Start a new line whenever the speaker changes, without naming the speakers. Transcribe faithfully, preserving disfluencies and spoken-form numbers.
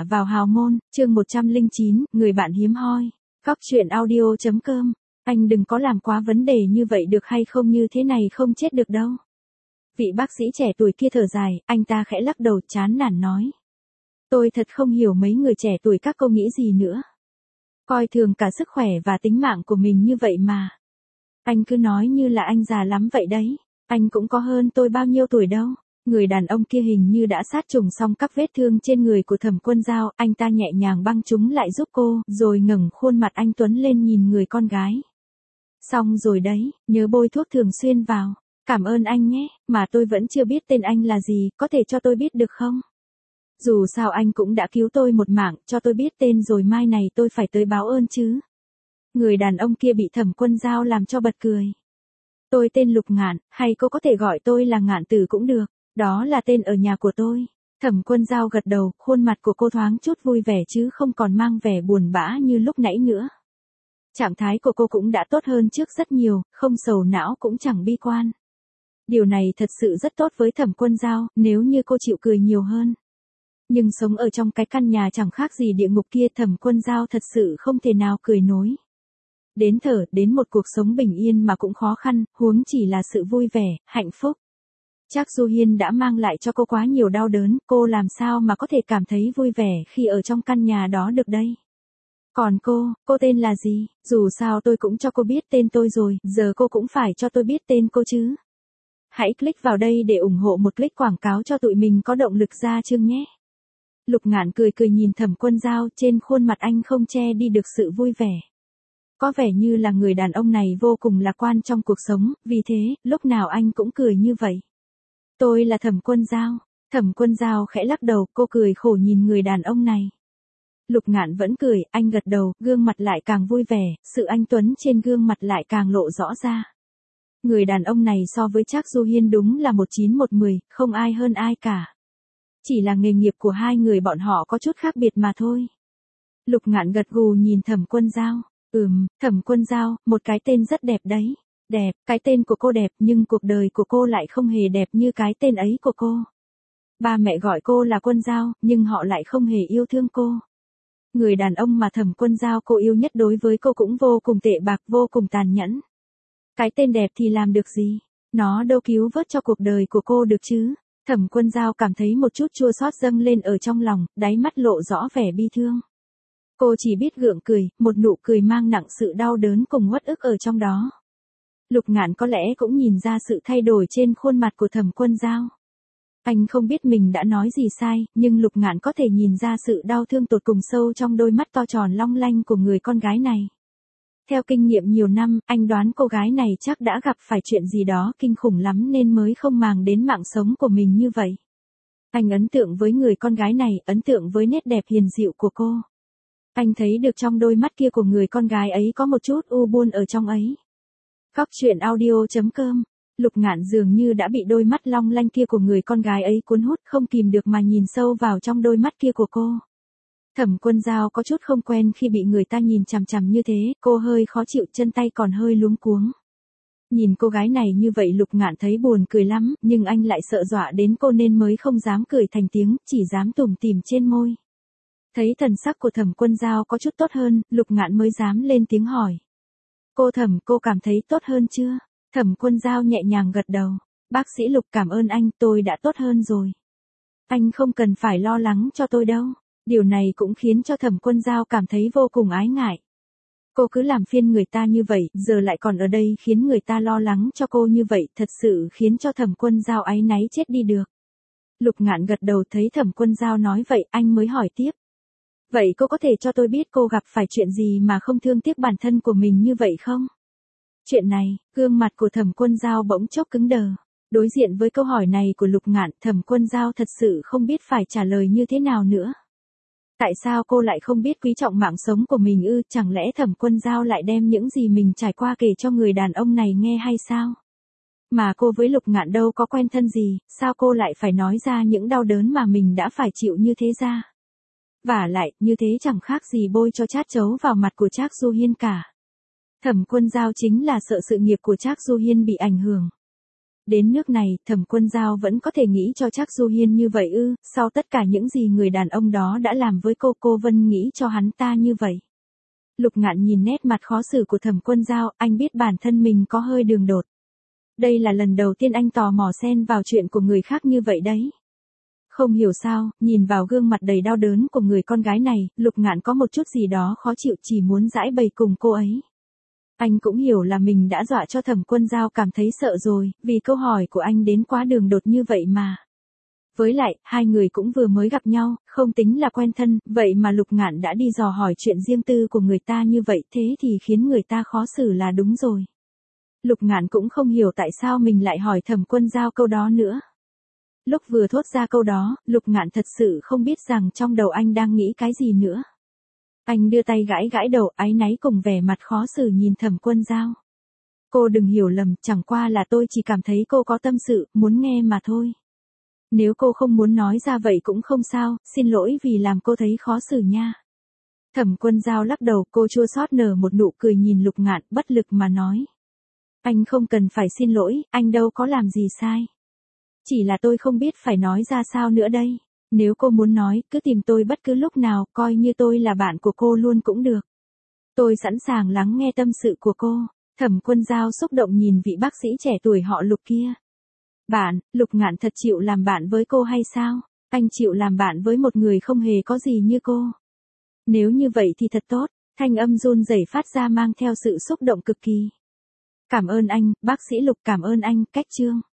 vào hào môn, chương một trăm lẻ chín, người bạn hiếm hoi. Góc truyện audio chấm com. Anh đừng có làm quá vấn đề như vậy được hay không, như thế này không chết được đâu. Vị bác sĩ trẻ tuổi kia thở dài, anh ta khẽ lắc đầu chán nản nói. Tôi thật không hiểu mấy người trẻ tuổi các cô nghĩ gì nữa. Coi thường cả sức khỏe và tính mạng của mình như vậy mà. Anh cứ nói như là anh già lắm vậy đấy. Anh cũng có hơn tôi bao nhiêu tuổi đâu. Người đàn ông kia hình như đã sát trùng xong các vết thương trên người của Thẩm Quân Dao, anh ta nhẹ nhàng băng chúng lại giúp cô, rồi ngẩng khuôn mặt anh tuấn lên nhìn người con gái. Xong rồi đấy, nhớ bôi thuốc thường xuyên vào. Cảm ơn anh nhé, mà tôi vẫn chưa biết tên anh là gì, có thể cho tôi biết được không? Dù sao anh cũng đã cứu tôi một mạng, cho tôi biết tên rồi mai này tôi phải tới báo ơn chứ. Người đàn ông kia bị Thẩm Quân Dao làm cho bật cười. Tôi tên Lục Ngạn, hay cô có thể gọi tôi là Ngạn Tử cũng được. Đó là tên ở nhà của tôi. Thẩm Quân Dao gật đầu, khuôn mặt của cô thoáng chút vui vẻ chứ không còn mang vẻ buồn bã như lúc nãy nữa. Trạng thái của cô cũng đã tốt hơn trước rất nhiều, không sầu não cũng chẳng bi quan. Điều này thật sự rất tốt với Thẩm Quân Dao, nếu như cô chịu cười nhiều hơn. Nhưng sống ở trong cái căn nhà chẳng khác gì địa ngục kia, Thẩm Quân Dao thật sự không thể nào cười nối. Đến thở, đến một cuộc sống bình yên mà cũng khó khăn, huống chỉ là sự vui vẻ, hạnh phúc. Trác Du Hiên đã mang lại cho cô quá nhiều đau đớn, cô làm sao mà có thể cảm thấy vui vẻ khi ở trong căn nhà đó được đây. Còn cô, cô tên là gì? Dù sao tôi cũng cho cô biết tên tôi rồi, giờ cô cũng phải cho tôi biết tên cô chứ. Hãy click vào đây để ủng hộ một click quảng cáo cho tụi mình có động lực ra chương nhé. Lục Ngạn cười cười nhìn Thẩm Quân Dao, trên khuôn mặt anh không che đi được sự vui vẻ. Có vẻ như là người đàn ông này vô cùng lạc quan trong cuộc sống, vì thế, lúc nào anh cũng cười như vậy. Tôi là Thẩm Quân Dao. Thẩm Quân Dao khẽ lắc đầu, cô cười khổ nhìn người đàn ông này. Lục Ngạn vẫn cười, anh gật đầu, gương mặt lại càng vui vẻ, sự anh tuấn trên gương mặt lại càng lộ rõ ra. Người đàn ông này so với Trác Du Hiên đúng là một chín một mười, không ai hơn ai cả. Chỉ là nghề nghiệp của hai người bọn họ có chút khác biệt mà thôi. Lục Ngạn gật gù nhìn Thẩm Quân Dao. Ừm, Thẩm Quân Dao, một cái tên rất đẹp đấy. Đẹp, cái tên của cô đẹp nhưng cuộc đời của cô lại không hề đẹp như cái tên ấy của cô. Ba mẹ gọi cô là Quân Dao, nhưng họ lại không hề yêu thương cô. Người đàn ông mà Thẩm Quân Dao cô yêu nhất đối với cô cũng vô cùng tệ bạc, vô cùng tàn nhẫn. Cái tên đẹp thì làm được gì? Nó đâu cứu vớt cho cuộc đời của cô được chứ? Thẩm Quân Dao cảm thấy một chút chua xót dâng lên ở trong lòng, đáy mắt lộ rõ vẻ bi thương. Cô chỉ biết gượng cười, một nụ cười mang nặng sự đau đớn cùng uất ức ở trong đó. Lục Ngạn có lẽ cũng nhìn ra sự thay đổi trên khuôn mặt của Thẩm Quân Dao. Anh không biết mình đã nói gì sai, nhưng Lục Ngạn có thể nhìn ra sự đau thương tột cùng sâu trong đôi mắt to tròn long lanh của người con gái này. Theo kinh nghiệm nhiều năm, anh đoán cô gái này chắc đã gặp phải chuyện gì đó kinh khủng lắm nên mới không màng đến mạng sống của mình như vậy. Anh ấn tượng với người con gái này, ấn tượng với nét đẹp hiền dịu của cô. Anh thấy được trong đôi mắt kia của người con gái ấy có một chút u buồn ở trong ấy. Góc truyện audio chấm com. Lục Ngạn dường như đã bị đôi mắt long lanh kia của người con gái ấy cuốn hút, không kìm được mà nhìn sâu vào trong đôi mắt kia của cô. Thẩm Quân Dao có chút không quen khi bị người ta nhìn chằm chằm như thế, cô hơi khó chịu, chân tay còn hơi luống cuống. Nhìn cô gái này như vậy Lục Ngạn thấy buồn cười lắm, nhưng anh lại sợ dọa đến cô nên mới không dám cười thành tiếng, chỉ dám tủm tỉm trên môi. Thấy thần sắc của Thẩm Quân Dao có chút tốt hơn, Lục Ngạn mới dám lên tiếng hỏi. Cô Thẩm, cô cảm thấy tốt hơn chưa? Thẩm Quân Dao nhẹ nhàng gật đầu. Bác sĩ Lục, cảm ơn anh, tôi đã tốt hơn rồi. Anh không cần phải lo lắng cho tôi đâu. Điều này cũng khiến cho Thẩm Quân Dao cảm thấy vô cùng ái ngại. Cô cứ làm phiền người ta như vậy, giờ lại còn ở đây khiến người ta lo lắng cho cô như vậy, thật sự khiến cho Thẩm Quân Dao áy náy chết đi được. Lục Ngạn gật đầu, thấy Thẩm Quân Dao nói vậy, anh mới hỏi tiếp. Vậy cô có thể cho tôi biết cô gặp phải chuyện gì mà không thương tiếc bản thân của mình như vậy không? Chuyện này, gương mặt của Thẩm Quân Dao bỗng chốc cứng đờ. Đối diện với câu hỏi này của Lục Ngạn, Thẩm Quân Dao thật sự không biết phải trả lời như thế nào nữa. Tại sao cô lại không biết quý trọng mạng sống của mình ư? Chẳng lẽ Thẩm Quân Dao lại đem những gì mình trải qua kể cho người đàn ông này nghe hay sao? Mà cô với Lục Ngạn đâu có quen thân gì, sao cô lại phải nói ra những đau đớn mà mình đã phải chịu như thế ra? Vả lại, như thế chẳng khác gì bôi cho chát chấu vào mặt của Trác Du Hiên cả. Thẩm Quân Dao chính là sợ sự nghiệp của Trác Du Hiên bị ảnh hưởng. Đến nước này, Thẩm Quân Giao vẫn có thể nghĩ cho chắc Du Hiên như vậy ư, sau tất cả những gì người đàn ông đó đã làm với cô, cô Vân nghĩ cho hắn ta như vậy. Lục Ngạn nhìn nét mặt khó xử của Thẩm Quân Giao, anh biết bản thân mình có hơi đường đột. Đây là lần đầu tiên anh tò mò xen vào chuyện của người khác như vậy đấy. Không hiểu sao, nhìn vào gương mặt đầy đau đớn của người con gái này, Lục Ngạn có một chút gì đó khó chịu, chỉ muốn giãi bày cùng cô ấy. Anh cũng hiểu là mình đã dọa cho Thẩm Quân Giao cảm thấy sợ rồi, vì câu hỏi của anh đến quá đường đột như vậy mà. Với lại, hai người cũng vừa mới gặp nhau, không tính là quen thân, vậy mà Lục Ngạn đã đi dò hỏi chuyện riêng tư của người ta như vậy, thế thì khiến người ta khó xử là đúng rồi. Lục Ngạn cũng không hiểu tại sao mình lại hỏi Thẩm Quân Giao câu đó nữa. Lúc vừa thốt ra câu đó, Lục Ngạn thật sự không biết rằng trong đầu anh đang nghĩ cái gì nữa. Anh đưa tay gãi gãi đầu, áy náy cùng vẻ mặt khó xử nhìn Thẩm Quân Giao. Cô đừng hiểu lầm, chẳng qua là tôi chỉ cảm thấy cô có tâm sự, muốn nghe mà thôi. Nếu cô không muốn nói ra vậy cũng không sao, xin lỗi vì làm cô thấy khó xử nha. Thẩm Quân Giao lắc đầu, cô chua xót nở một nụ cười nhìn Lục Ngạn, bất lực mà nói. Anh không cần phải xin lỗi, anh đâu có làm gì sai. Chỉ là tôi không biết phải nói ra sao nữa đây. Nếu cô muốn nói, cứ tìm tôi bất cứ lúc nào, coi như tôi là bạn của cô luôn cũng được. Tôi sẵn sàng lắng nghe tâm sự của cô. Thẩm Quân Giao xúc động nhìn vị bác sĩ trẻ tuổi họ Lục kia. Bạn, Lục Ngạn thật chịu làm bạn với cô hay sao? Anh chịu làm bạn với một người không hề có gì như cô. Nếu như vậy thì thật tốt, thanh âm run rẩy phát ra mang theo sự xúc động cực kỳ. Cảm ơn anh, bác sĩ Lục, cảm ơn anh, cách chương.